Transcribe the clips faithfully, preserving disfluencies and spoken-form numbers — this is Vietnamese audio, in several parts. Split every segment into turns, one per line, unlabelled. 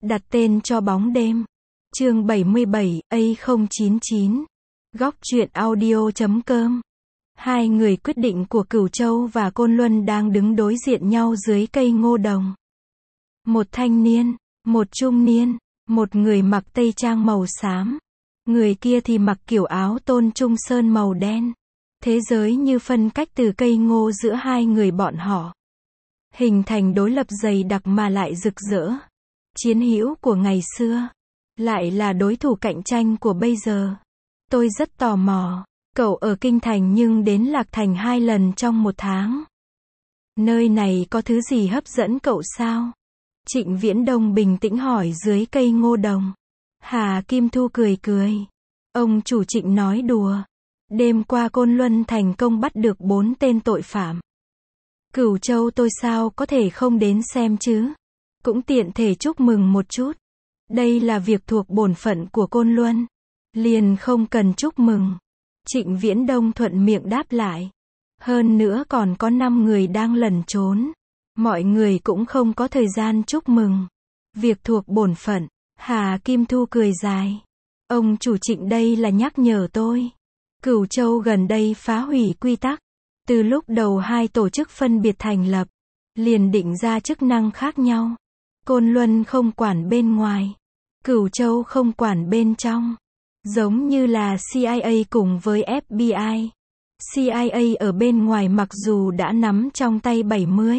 Đặt tên cho bóng đêm. Chương bảy mươi bảy, A không chín chín. Góc truyện audio chấm com. Hai người quyết định của Cửu Châu và Côn Luân đang đứng đối diện nhau dưới cây ngô đồng. Một thanh niên, một trung niên, một người mặc tây trang màu xám. Người kia thì mặc kiểu áo tôn trung sơn màu đen. Thế giới như phân cách từ cây ngô giữa hai người bọn họ. Hình thành đối lập dày đặc mà lại rực rỡ. Chiến hữu của ngày xưa, lại là đối thủ cạnh tranh của bây giờ. Tôi rất tò mò, cậu ở Kinh Thành nhưng đến Lạc Thành hai lần trong một tháng. Nơi này có thứ gì hấp dẫn cậu sao? Trịnh Viễn Đông bình tĩnh hỏi dưới cây ngô đồng. Hà Kim Thu cười cười. Ông chủ Trịnh nói đùa. Đêm qua Côn Luân thành công bắt được bốn tên tội phạm. Cửu Châu tôi sao có thể không đến xem chứ? Cũng tiện thể chúc mừng một chút. Đây là việc thuộc bổn phận của Côn Luân. Liền không cần chúc mừng. Trịnh Viễn Đông thuận miệng đáp lại. Hơn nữa còn có năm người đang lẩn trốn. Mọi người cũng không có thời gian chúc mừng. Việc thuộc bổn phận. Hà Kim Thu cười dài. Ông chủ Trịnh đây là nhắc nhở tôi. Cửu Châu gần đây phá hủy quy tắc. Từ lúc đầu hai tổ chức phân biệt thành lập, liền định ra chức năng khác nhau. Côn Luân không quản bên ngoài, Cửu Châu không quản bên trong. Giống như là C I A cùng với F B I. C I A ở bên ngoài mặc dù đã nắm trong tay bảy mươi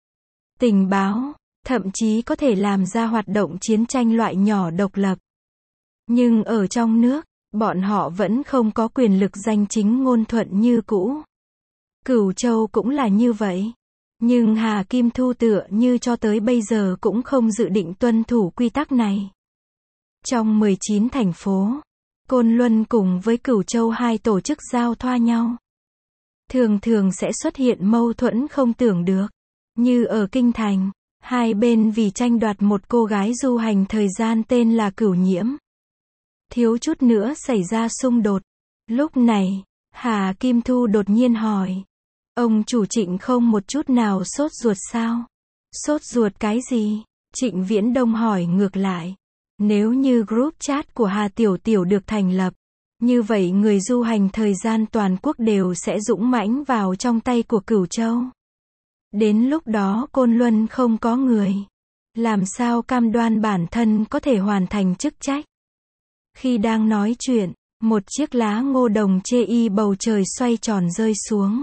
tình báo, thậm chí có thể làm ra hoạt động chiến tranh loại nhỏ độc lập. Nhưng ở trong nước, bọn họ vẫn không có quyền lực danh chính ngôn thuận như cũ. Cửu Châu cũng là như vậy. Nhưng Hà Kim Thu tựa như cho tới bây giờ cũng không dự định tuân thủ quy tắc này. Trong mười chín thành phố, Côn Luân cùng với Cửu Châu hai tổ chức giao thoa nhau. Thường thường sẽ xuất hiện mâu thuẫn không tưởng được. Như ở Kinh Thành, hai bên vì tranh đoạt một cô gái du hành thời gian tên là Cửu Nhiễm. Thiếu chút nữa xảy ra xung đột. Lúc này, Hà Kim Thu đột nhiên hỏi. Ông chủ Trịnh không một chút nào sốt ruột sao? Sốt ruột cái gì? Trịnh Viễn Đông hỏi ngược lại. Nếu như group chat của Hà Tiểu Tiểu được thành lập, như vậy người du hành thời gian toàn quốc đều sẽ dũng mãnh vào trong tay của Cửu Châu. Đến lúc đó Côn Luân không có người. Làm sao cam đoan bản thân có thể hoàn thành chức trách? Khi đang nói chuyện, một chiếc lá ngô đồng chê y bầu trời xoay tròn rơi xuống.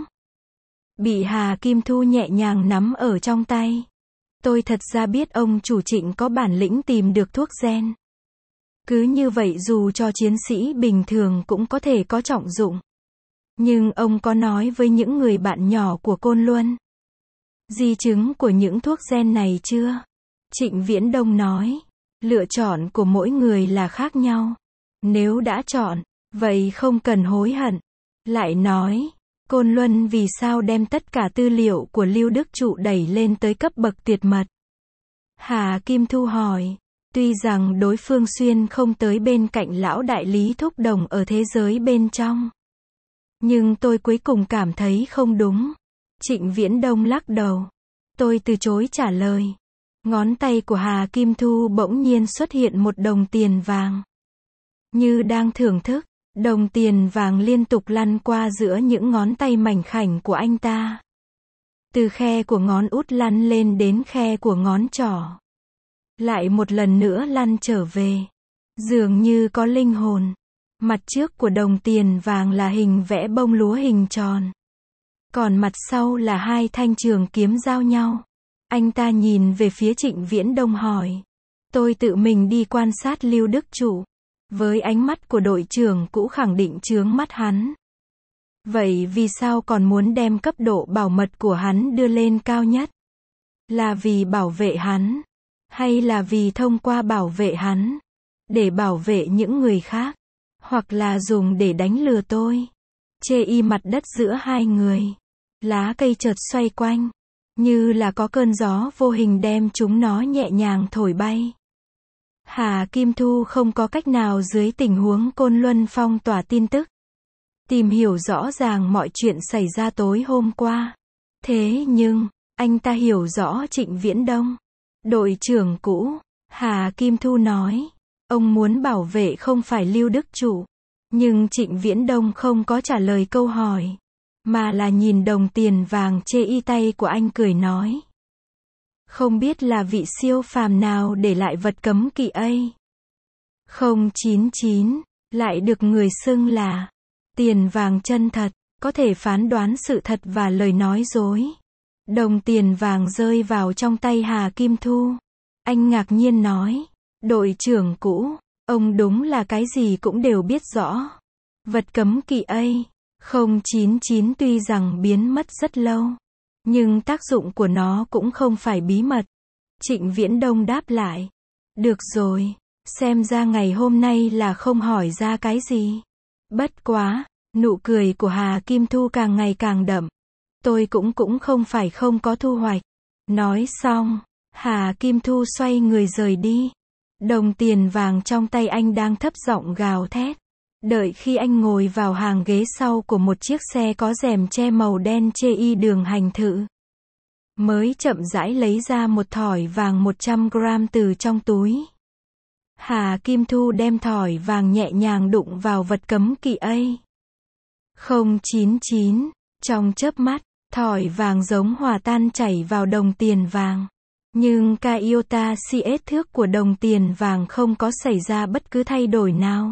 Bị Hà Kim Thu nhẹ nhàng nắm ở trong tay. Tôi thật ra biết ông chủ Trịnh có bản lĩnh tìm được thuốc gen. Cứ như vậy dù cho chiến sĩ bình thường cũng có thể có trọng dụng. Nhưng ông có nói với những người bạn nhỏ của Côn Luân di chứng của những thuốc gen này chưa? Trịnh Viễn Đông nói. Lựa chọn của mỗi người là khác nhau. Nếu đã chọn, vậy không cần hối hận. Lại nói. Côn Luân vì sao đem tất cả tư liệu của Lưu Đức Trụ đẩy lên tới cấp bậc tuyệt mật? Hà Kim Thu hỏi. Tuy rằng đối phương xuyên không tới bên cạnh lão đại lý thúc đồng ở thế giới bên trong. Nhưng tôi cuối cùng cảm thấy không đúng. Trịnh Viễn Đông lắc đầu. Tôi từ chối trả lời. Ngón tay của Hà Kim Thu bỗng nhiên xuất hiện một đồng tiền vàng. Như đang thưởng thức. Đồng tiền vàng liên tục lăn qua giữa những ngón tay mảnh khảnh của anh ta. Từ khe của ngón út lăn lên đến khe của ngón trỏ. Lại một lần nữa lăn trở về. Dường như có linh hồn. Mặt trước của đồng tiền vàng là hình vẽ bông lúa hình tròn. Còn mặt sau là hai thanh trường kiếm giao nhau. Anh ta nhìn về phía Trịnh Viễn Đông hỏi. Tôi tự mình đi quan sát Lưu Đức Trụ. Với ánh mắt của đội trưởng cũ khẳng định chướng mắt hắn. Vậy vì sao còn muốn đem cấp độ bảo mật của hắn đưa lên cao nhất? Là vì bảo vệ hắn? Hay là vì thông qua bảo vệ hắn, để bảo vệ những người khác? Hoặc là dùng để đánh lừa tôi? Chê y mặt đất giữa hai người. Lá cây chợt xoay quanh. Như là có cơn gió vô hình đem chúng nó nhẹ nhàng thổi bay. Hà Kim Thu không có cách nào dưới tình huống Côn Luân phong tỏa tin tức. Tìm hiểu rõ ràng mọi chuyện xảy ra tối hôm qua. Thế nhưng, anh ta hiểu rõ Trịnh Viễn Đông. Đội trưởng cũ, Hà Kim Thu nói. Ông muốn bảo vệ không phải Lưu Đức Trụ. Nhưng Trịnh Viễn Đông không có trả lời câu hỏi. Mà là nhìn đồng tiền vàng chê y tay của anh cười nói. Không biết là vị siêu phàm nào để lại vật cấm kỵ ấy. không chín chín, lại được người xưng là tiền vàng chân thật, có thể phán đoán sự thật và lời nói dối. Đồng tiền vàng rơi vào trong tay Hà Kim Thu. Anh ngạc nhiên nói, đội trưởng cũ, ông đúng là cái gì cũng đều biết rõ. Vật cấm kỵ ấy, không chín chín tuy rằng biến mất rất lâu, nhưng tác dụng của nó cũng không phải bí mật. Trịnh Viễn Đông đáp lại, được rồi, xem ra ngày hôm nay là không hỏi ra cái gì. Bất quá, nụ cười của Hà Kim Thu càng ngày càng đậm. Tôi cũng cũng không phải không có thu hoạch. Nói xong, Hà Kim Thu xoay người rời đi. Đồng tiền vàng trong tay anh đang thấp giọng gào thét. Đợi khi anh ngồi vào hàng ghế sau của một chiếc xe có rèm che màu đen trên đường hành thự, mới chậm rãi lấy ra một thỏi vàng một trăm gram từ trong túi. Hà Kim Thu đem thỏi vàng nhẹ nhàng đụng vào vật cấm kỵ ấy. không chín chín, trong chớp mắt, thỏi vàng giống hòa tan chảy vào đồng tiền vàng. Nhưng ca iota cs thước của đồng tiền vàng không có xảy ra bất cứ thay đổi nào.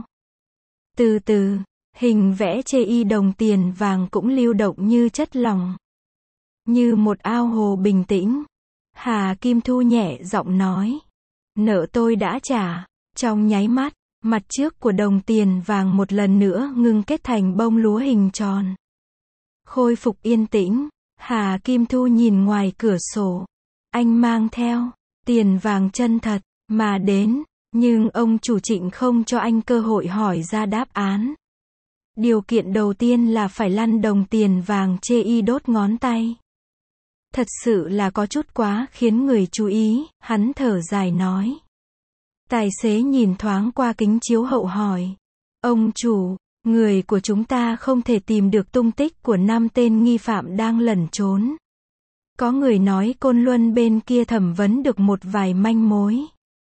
Từ từ, hình vẽ chê y đồng tiền vàng cũng lưu động như chất lỏng. Như một ao hồ bình tĩnh. Hà Kim Thu nhẹ giọng nói. Nợ tôi đã trả. Trong nháy mắt, mặt trước của đồng tiền vàng một lần nữa ngưng kết thành bông lúa hình tròn. Khôi phục yên tĩnh, Hà Kim Thu nhìn ngoài cửa sổ. Anh mang theo tiền vàng chân thật mà đến, nhưng ông chủ Trịnh không cho anh cơ hội hỏi ra đáp án. Điều kiện đầu tiên là phải lăn đồng tiền vàng chê y đốt ngón tay. Thật sự là có chút quá khiến người chú ý, hắn thở dài nói. Tài xế nhìn thoáng qua kính chiếu hậu hỏi. Ông chủ, người của chúng ta không thể tìm được tung tích của năm tên nghi phạm đang lẩn trốn. Có người nói Côn Luân bên kia thẩm vấn được một vài manh mối.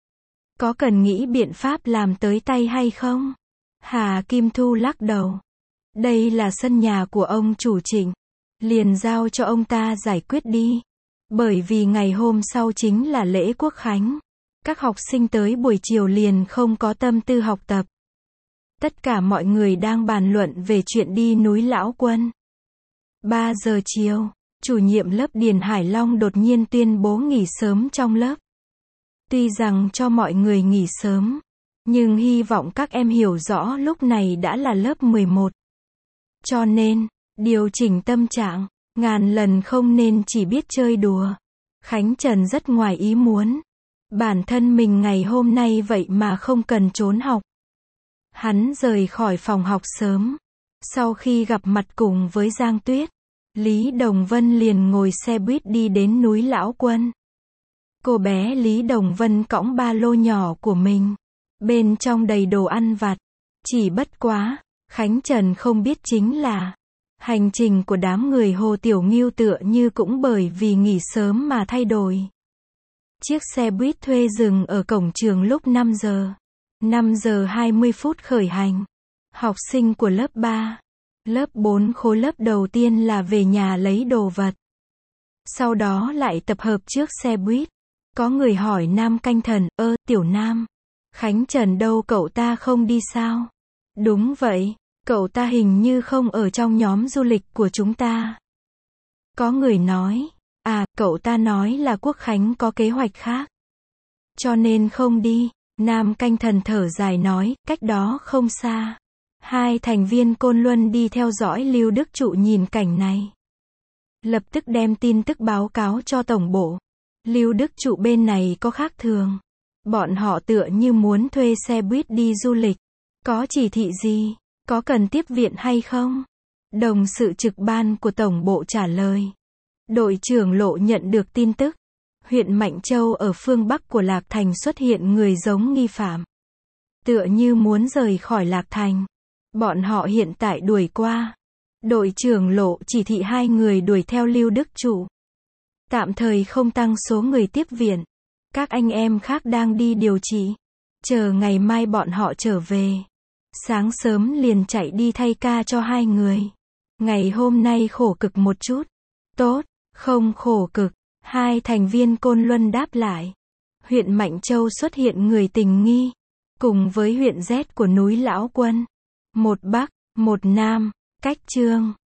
Có cần nghĩ biện pháp làm tới tay hay không? Hà Kim Thu lắc đầu. Đây là sân nhà của ông chủ Trịnh. Liền giao cho ông ta giải quyết đi. Bởi vì ngày hôm sau chính là lễ Quốc Khánh. Các học sinh tới buổi chiều liền không có tâm tư học tập. Tất cả mọi người đang bàn luận về chuyện đi núi Lão Quân. ba giờ chiều, chủ nhiệm lớp Điền Hải Long đột nhiên tuyên bố nghỉ sớm trong lớp. Tuy rằng cho mọi người nghỉ sớm, nhưng hy vọng các em hiểu rõ lúc này đã là lớp mười một. Cho nên, điều chỉnh tâm trạng, ngàn lần không nên chỉ biết chơi đùa. Khánh Trần rất ngoài ý muốn. Bản thân mình ngày hôm nay vậy mà không cần trốn học. Hắn rời khỏi phòng học sớm. Sau khi gặp mặt cùng với Giang Tuyết, Lý Đồng Vân liền ngồi xe buýt đi đến núi Lão Quân. Cô bé Lý Đồng Vân cõng ba lô nhỏ của mình. Bên trong đầy đồ ăn vặt. Chỉ bất quá, Khánh Trần không biết chính là hành trình của đám người Hồ Tiểu Ngưu tựa như cũng bởi vì nghỉ sớm mà thay đổi. Chiếc xe buýt thuê dừng ở cổng trường lúc năm giờ. năm giờ hai mươi phút khởi hành. Học sinh của lớp ba, lớp bốn khối lớp đầu tiên là về nhà lấy đồ vật. Sau đó lại tập hợp trước xe buýt. Có người hỏi Nam Canh Thần, ơ, Tiểu Nam, Khánh Trần đâu, cậu ta không đi sao? Đúng vậy, cậu ta hình như không ở trong nhóm du lịch của chúng ta. Có người nói, à, cậu ta nói là Quốc Khánh có kế hoạch khác. Cho nên không đi. Nam Canh Thần thở dài nói, cách đó không xa. Hai thành viên Côn Luân đi theo dõi Lưu Đức Trụ nhìn cảnh này. Lập tức đem tin tức báo cáo cho tổng bộ. Lưu Đức Trụ bên này có khác thường. Bọn họ tựa như muốn thuê xe buýt đi du lịch. Có chỉ thị gì? Có cần tiếp viện hay không? Đồng sự trực ban của tổng bộ trả lời. Đội trưởng Lộ nhận được tin tức. Huyện Mạnh Châu ở phương Bắc của Lạc Thành xuất hiện người giống nghi phạm. Tựa như muốn rời khỏi Lạc Thành. Bọn họ hiện tại đuổi qua. Đội trưởng Lộ chỉ thị hai người đuổi theo Lưu Đức Trụ. Tạm thời không tăng số người tiếp viện. Các anh em khác đang đi điều trị. Chờ ngày mai bọn họ trở về. Sáng sớm liền chạy đi thay ca cho hai người. Ngày hôm nay khổ cực một chút. Tốt, không khổ cực. Hai thành viên Côn Luân đáp lại. Huyện Mạnh Châu xuất hiện người tình nghi. Cùng với huyện Z của núi Lão Quân. Một Bắc, một Nam, cách Chương.